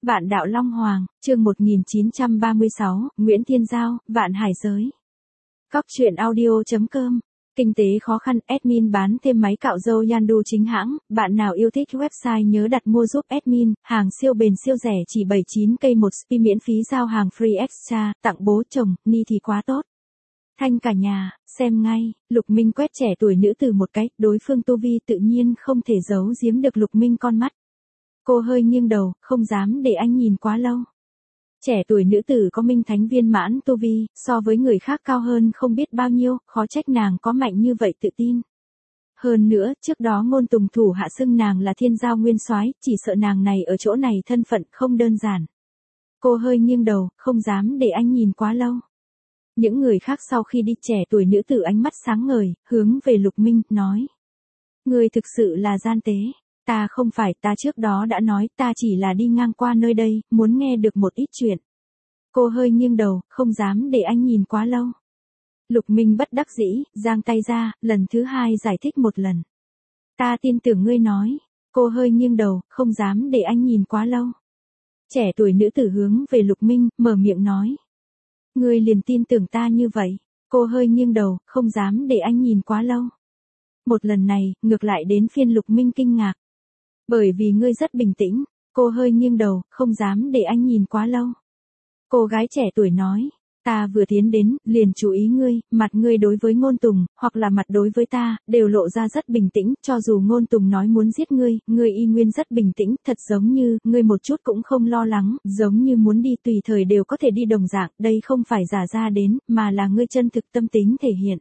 Vạn đạo Long Hoàng, chương 1936, Nguyễn Thiên Giao, Vạn Hải Giới. Cóc truyện audio.com. Kinh tế khó khăn, admin bán thêm máy cạo râu Yandu chính hãng, bạn nào yêu thích website nhớ đặt mua giúp admin, hàng siêu bền siêu rẻ chỉ 79k một spi miễn phí giao hàng free extra, tặng bố chồng, ni thì quá tốt. Thanh cả nhà, xem ngay, Lục Minh quét trẻ tuổi nữ từ một cái, đối phương tu vi tự nhiên không thể giấu giếm được Lục Minh con mắt. Cô hơi nghiêng đầu, không dám để anh nhìn quá lâu. Trẻ tuổi nữ tử có minh thánh viên mãn tu vi, so với người khác cao hơn không biết bao nhiêu, khó trách nàng có mạnh như vậy tự tin. Hơn nữa, trước đó Ngôn Tùng thủ hạ xưng nàng là Thiên Giao nguyên soái, chỉ sợ nàng này ở chỗ này thân phận không đơn giản. Cô hơi nghiêng đầu, không dám để anh nhìn quá lâu. Những người khác sau khi đi, trẻ tuổi nữ tử ánh mắt sáng ngời, hướng về Lục Minh, nói. Người thực sự là gian tế. Ta không phải, ta trước đó đã nói, ta chỉ là đi ngang qua nơi đây, muốn nghe được một ít chuyện. Cô hơi nghiêng đầu, không dám để anh nhìn quá lâu. Lục Minh bất đắc dĩ, giang tay ra, lần thứ hai giải thích một lần. Ta tin tưởng ngươi nói. Cô hơi nghiêng đầu, không dám để anh nhìn quá lâu. Trẻ tuổi nữ tử hướng về Lục Minh, mở miệng nói. Ngươi liền tin tưởng ta như vậy. Cô hơi nghiêng đầu, không dám để anh nhìn quá lâu. Một lần này, ngược lại đến phiên Lục Minh kinh ngạc. Bởi vì ngươi rất bình tĩnh. Cô hơi nghiêng đầu, không dám để anh nhìn quá lâu. Cô gái trẻ tuổi nói, ta vừa tiến đến, liền chú ý ngươi, mặt ngươi đối với Ngôn Tùng, hoặc là mặt đối với ta, đều lộ ra rất bình tĩnh, cho dù Ngôn Tùng nói muốn giết ngươi y nguyên rất bình tĩnh, thật giống như, ngươi một chút cũng không lo lắng, giống như muốn đi tùy thời đều có thể đi đồng dạng, đây không phải giả ra đến, mà là ngươi chân thực tâm tính thể hiện.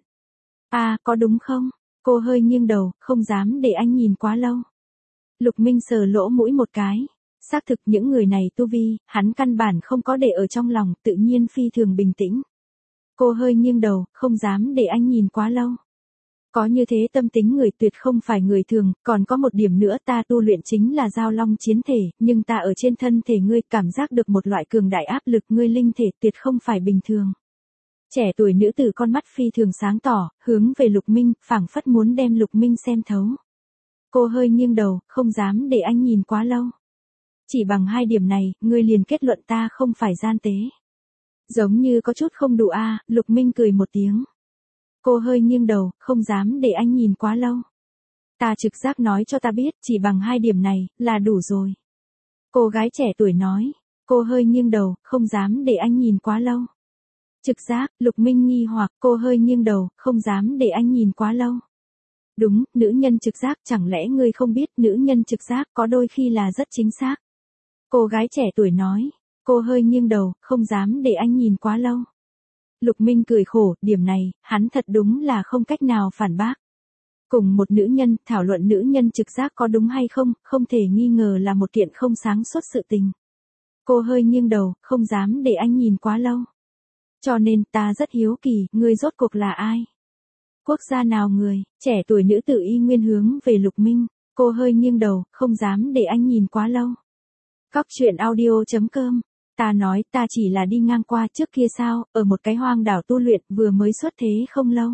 À, có đúng không? Cô hơi nghiêng đầu, không dám để anh nhìn quá lâu. Lục Minh sờ lỗ mũi một cái. Xác thực những người này tu vi, hắn căn bản không có để ở trong lòng, tự nhiên phi thường bình tĩnh. Cô hơi nghiêng đầu, không dám để anh nhìn quá lâu. Có như thế tâm tính người tuyệt không phải người thường, còn có một điểm nữa, ta tu luyện chính là giao long chiến thể, nhưng ta ở trên thân thể ngươi cảm giác được một loại cường đại áp lực, ngươi linh thể tuyệt không phải bình thường. Trẻ tuổi nữ tử con mắt phi thường sáng tỏ, hướng về Lục Minh, phảng phất muốn đem Lục Minh xem thấu. Cô hơi nghiêng đầu, không dám để anh nhìn quá lâu. Chỉ bằng hai điểm này, ngươi liền kết luận ta không phải gian tế. Giống như có chút không đủ a. Lục Minh cười một tiếng. Cô hơi nghiêng đầu, không dám để anh nhìn quá lâu. Ta trực giác nói cho ta biết, chỉ bằng hai điểm này, là đủ rồi. Cô gái trẻ tuổi nói. Cô hơi nghiêng đầu, không dám để anh nhìn quá lâu. Trực giác, Lục Minh nghi hoặc, cô hơi nghiêng đầu, không dám để anh nhìn quá lâu. Đúng, nữ nhân trực giác, chẳng lẽ ngươi không biết nữ nhân trực giác có đôi khi là rất chính xác. Cô gái trẻ tuổi nói, cô hơi nghiêng đầu, không dám để anh nhìn quá lâu. Lục Minh cười khổ, điểm này, hắn thật đúng là không cách nào phản bác. Cùng một nữ nhân, thảo luận nữ nhân trực giác có đúng hay không, không thể nghi ngờ là một kiện không sáng suốt sự tình. Cô hơi nghiêng đầu, không dám để anh nhìn quá lâu. Cho nên, ta rất hiếu kỳ, ngươi rốt cuộc là ai? Quốc gia nào người? Trẻ tuổi nữ tử y nguyên hướng về Lục Minh. Cô hơi nghiêng đầu, không dám để anh nhìn quá lâu. Cóc truyện audio.com. Ta nói, ta chỉ là đi ngang qua trước kia sao, ở một cái hoang đảo tu luyện, vừa mới xuất thế không lâu.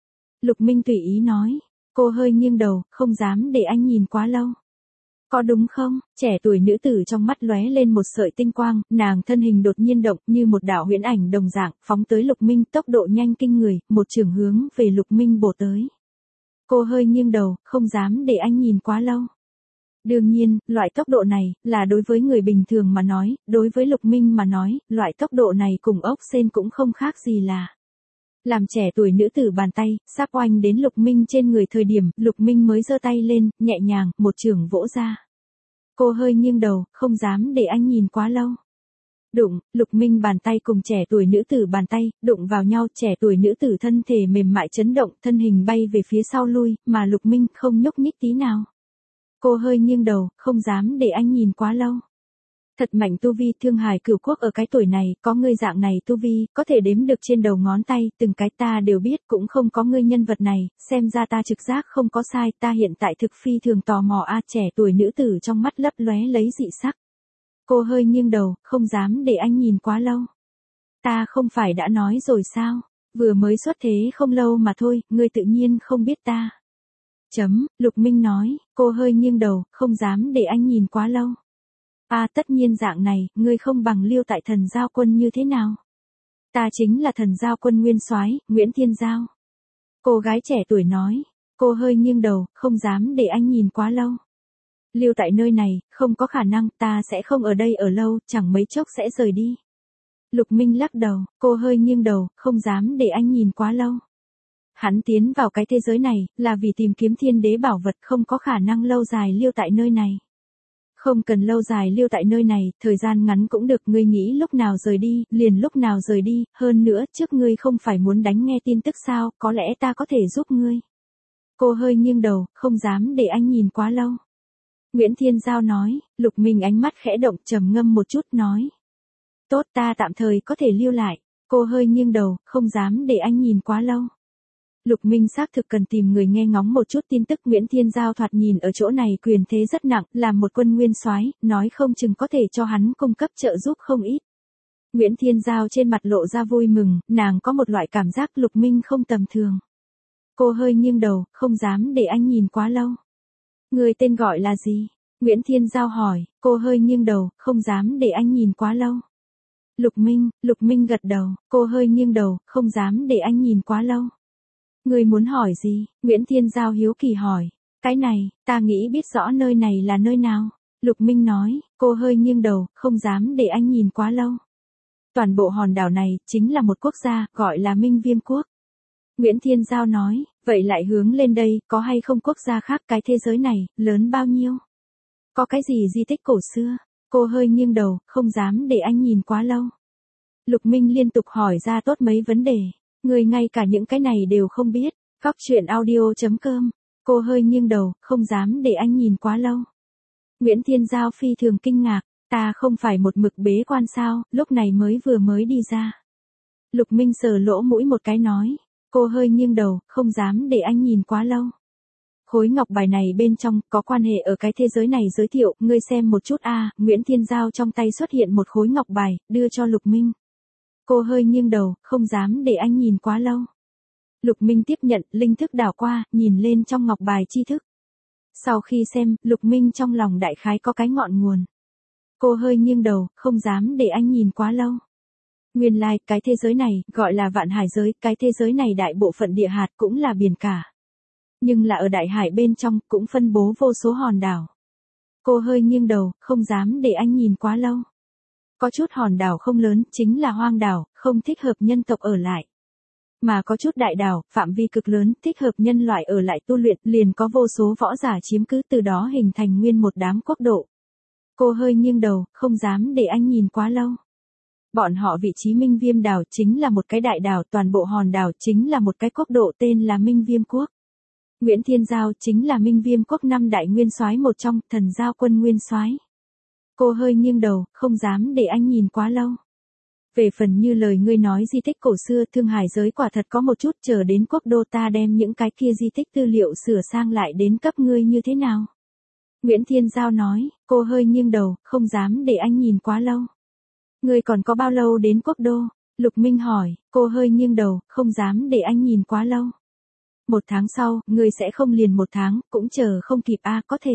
Lục Minh tùy ý nói. Cô hơi nghiêng đầu, không dám để anh nhìn quá lâu. Có đúng không? Trẻ tuổi nữ tử trong mắt lóe lên một sợi tinh quang, nàng thân hình đột nhiên động như một đạo huyễn ảnh đồng dạng, phóng tới Lục Minh, tốc độ nhanh kinh người, một chưởng hướng về Lục Minh bổ tới. Cô hơi nghiêng đầu, không dám để anh nhìn quá lâu. Đương nhiên, loại tốc độ này, là đối với người bình thường mà nói, đối với Lục Minh mà nói, loại tốc độ này cùng ốc sên cũng không khác gì là. Làm trẻ tuổi nữ tử bàn tay, sắp oanh đến Lục Minh trên người thời điểm, Lục Minh mới giơ tay lên, nhẹ nhàng, một chưởng vỗ ra. Cô hơi nghiêng đầu, không dám để anh nhìn quá lâu. Đụng, Lục Minh bàn tay cùng trẻ tuổi nữ tử bàn tay, đụng vào nhau, trẻ tuổi nữ tử thân thể mềm mại chấn động, thân hình bay về phía sau lui, mà Lục Minh không nhúc nhích tí nào. Cô hơi nghiêng đầu, không dám để anh nhìn quá lâu. Thật mạnh tu vi, Thương Hải Cửu Quốc ở cái tuổi này, có ngươi dạng này tu vi, có thể đếm được trên đầu ngón tay, từng cái ta đều biết, cũng không có ngươi nhân vật này, xem ra ta trực giác không có sai, ta hiện tại thực phi thường tò mò a. Trẻ tuổi nữ tử trong mắt lấp lóe lấy dị sắc. Cô hơi nghiêng đầu, không dám để anh nhìn quá lâu. Ta không phải đã nói rồi sao, vừa mới xuất thế không lâu mà thôi, ngươi tự nhiên không biết ta. Lục Minh nói, cô hơi nghiêng đầu, không dám để anh nhìn quá lâu. Tất nhiên dạng này, ngươi không bằng Liêu tại Thần Giao Quân như thế nào? Ta chính là Thần Giao Quân nguyên soái, Nguyễn Thiên Giao. Cô gái trẻ tuổi nói, cô hơi nghiêng đầu, không dám để anh nhìn quá lâu. Lưu tại nơi này, không có khả năng, ta sẽ không ở đây ở lâu, chẳng mấy chốc sẽ rời đi. Lục Minh lắc đầu, cô hơi nghiêng đầu, không dám để anh nhìn quá lâu. Hắn tiến vào cái thế giới này, là vì tìm kiếm thiên đế bảo vật, không có khả năng lâu dài lưu tại nơi này. Không cần lâu dài lưu tại nơi này, thời gian ngắn cũng được, ngươi nghĩ lúc nào rời đi, liền lúc nào rời đi, hơn nữa, trước ngươi không phải muốn đánh nghe tin tức sao, có lẽ ta có thể giúp ngươi. Cô hơi nghiêng đầu, không dám để anh nhìn quá lâu. Nguyễn Thiên Giao nói, Lục Minh ánh mắt khẽ động, trầm ngâm một chút, nói. Tốt, ta tạm thời có thể lưu lại. Cô hơi nghiêng đầu, không dám để anh nhìn quá lâu. Lục Minh xác thực cần tìm người nghe ngóng một chút tin tức. Nguyễn Thiên Giao thoạt nhìn ở chỗ này quyền thế rất nặng, là một quân nguyên soái, nói không chừng có thể cho hắn cung cấp trợ giúp không ít. Nguyễn Thiên Giao trên mặt lộ ra vui mừng, nàng có một loại cảm giác Lục Minh không tầm thường. Cô hơi nghiêng đầu, không dám để anh nhìn quá lâu. Người tên gọi là gì? Nguyễn Thiên Giao hỏi, cô hơi nghiêng đầu, không dám để anh nhìn quá lâu. Lục Minh gật đầu, cô hơi nghiêng đầu, không dám để anh nhìn quá lâu. Người muốn hỏi gì? Nguyễn Thiên Giao hiếu kỳ hỏi. Cái này, ta nghĩ biết rõ nơi này là nơi nào. Lục Minh nói, cô hơi nghiêng đầu, không dám để anh nhìn quá lâu. Toàn bộ hòn đảo này, chính là một quốc gia, gọi là Minh Viêm Quốc. Nguyễn Thiên Giao nói, vậy lại hướng lên đây, có hay không quốc gia khác cái thế giới này, lớn bao nhiêu? Có cái gì di tích cổ xưa? Cô hơi nghiêng đầu, không dám để anh nhìn quá lâu. Lục Minh liên tục hỏi ra tốt mấy vấn đề. Người ngay cả những cái này đều không biết. Góc truyện audio.com. Cô hơi nghiêng đầu, không dám để anh nhìn quá lâu. Nguyễn Thiên Giao phi thường kinh ngạc. Ta không phải một mực bế quan sao, lúc này mới đi ra. Lục Minh sờ lỗ mũi một cái nói. Cô hơi nghiêng đầu, không dám để anh nhìn quá lâu. Khối ngọc bài này bên trong, có quan hệ ở cái thế giới này giới thiệu, ngươi xem một chút Nguyễn Thiên Giao trong tay xuất hiện một khối ngọc bài, đưa cho Lục Minh. Cô hơi nghiêng đầu, không dám để anh nhìn quá lâu. Lục Minh tiếp nhận, linh thức đảo qua, nhìn lên trong ngọc bài tri thức. Sau khi xem, Lục Minh trong lòng đại khái có cái ngọn nguồn. Cô hơi nghiêng đầu, không dám để anh nhìn quá lâu. Nguyên lai, cái thế giới này, gọi là vạn hải giới, cái thế giới này đại bộ phận địa hạt cũng là biển cả. Nhưng là ở đại hải bên trong, cũng phân bố vô số hòn đảo. Cô hơi nghiêng đầu, không dám để anh nhìn quá lâu. Có chút hòn đảo không lớn, chính là hoang đảo, không thích hợp nhân tộc ở lại. Mà có chút đại đảo, phạm vi cực lớn, thích hợp nhân loại ở lại tu luyện, liền có vô số võ giả chiếm cứ, từ đó hình thành nguyên một đám quốc độ. Cô hơi nghiêng đầu, không dám để anh nhìn quá lâu. Bọn họ vị trí Minh Viêm đảo chính là một cái đại đảo, toàn bộ hòn đảo chính là một cái quốc độ tên là Minh Viêm Quốc. Nguyễn Thiên Giao chính là Minh Viêm Quốc 5 đại nguyên soái một trong, Thần Giao Quân nguyên soái. Cô hơi nghiêng đầu, không dám để anh nhìn quá lâu. Về phần như lời ngươi nói di tích cổ xưa, Thương Hải giới quả thật có một chút, chờ đến quốc đô ta đem những cái kia di tích tư liệu sửa sang lại đến cấp ngươi như thế nào? Nguyễn Thiên Giao nói, cô hơi nghiêng đầu, không dám để anh nhìn quá lâu. Ngươi còn có bao lâu đến quốc đô? Lục Minh hỏi, cô hơi nghiêng đầu, không dám để anh nhìn quá lâu. 1 tháng sau, ngươi sẽ không liền 1 tháng, cũng chờ không kịp có thể.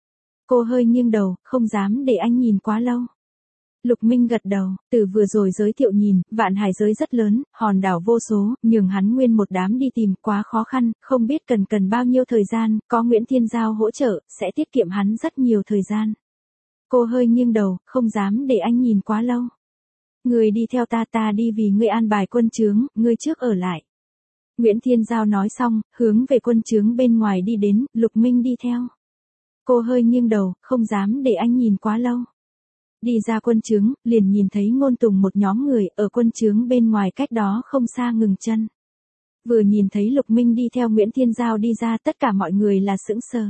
Cô hơi nghiêng đầu, không dám để anh nhìn quá lâu. Lục Minh gật đầu, từ vừa rồi giới thiệu nhìn, vạn hải giới rất lớn, hòn đảo vô số, nhường hắn nguyên một đám đi tìm quá khó khăn, không biết cần bao nhiêu thời gian, có Nguyễn Thiên Giao hỗ trợ, sẽ tiết kiệm hắn rất nhiều thời gian. Cô hơi nghiêng đầu, không dám để anh nhìn quá lâu. Người đi theo ta đi vì ngươi an bài quân trướng, ngươi trước ở lại. Nguyễn Thiên Giao nói xong, hướng về quân trướng bên ngoài đi đến, Lục Minh đi theo. Cô hơi nghiêng đầu, không dám để anh nhìn quá lâu. Đi ra quân trướng, liền nhìn thấy Ngôn Tùng một nhóm người ở quân trướng bên ngoài cách đó không xa ngừng chân. Vừa nhìn thấy Lục Minh đi theo Nguyễn Thiên Giao đi ra, tất cả mọi người là sững sờ.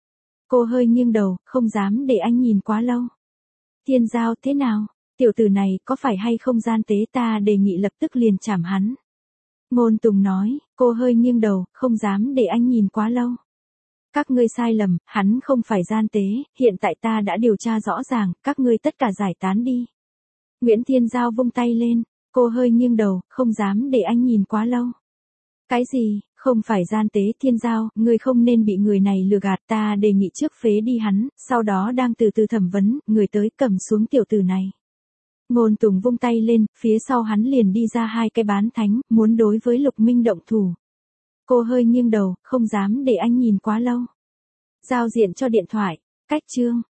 Cô hơi nghiêng đầu, không dám để anh nhìn quá lâu. Thiên Giao thế nào? Tiểu tử này có phải hay không gian tế, ta đề nghị lập tức liền trảm hắn. Ngôn Tùng nói, cô hơi nghiêng đầu, không dám để anh nhìn quá lâu. Các ngươi sai lầm, hắn không phải gian tế, hiện tại ta đã điều tra rõ ràng, các ngươi tất cả giải tán đi. Nguyễn Thiên Giao vung tay lên, cô hơi nghiêng đầu, không dám để anh nhìn quá lâu. Cái gì, không phải gian tế Thiên Giao, ngươi không nên bị người này lừa gạt, ta đề nghị trước phế đi hắn, sau đó đang từ từ thẩm vấn, người tới cầm xuống tiểu tử này. Ngôn Tùng vung tay lên, phía sau hắn liền đi ra hai cái bán thánh, muốn đối với Lục Minh động thủ. Cô hơi nghiêng đầu, không dám để anh nhìn quá lâu. Giao diện cho điện thoại, cách chương.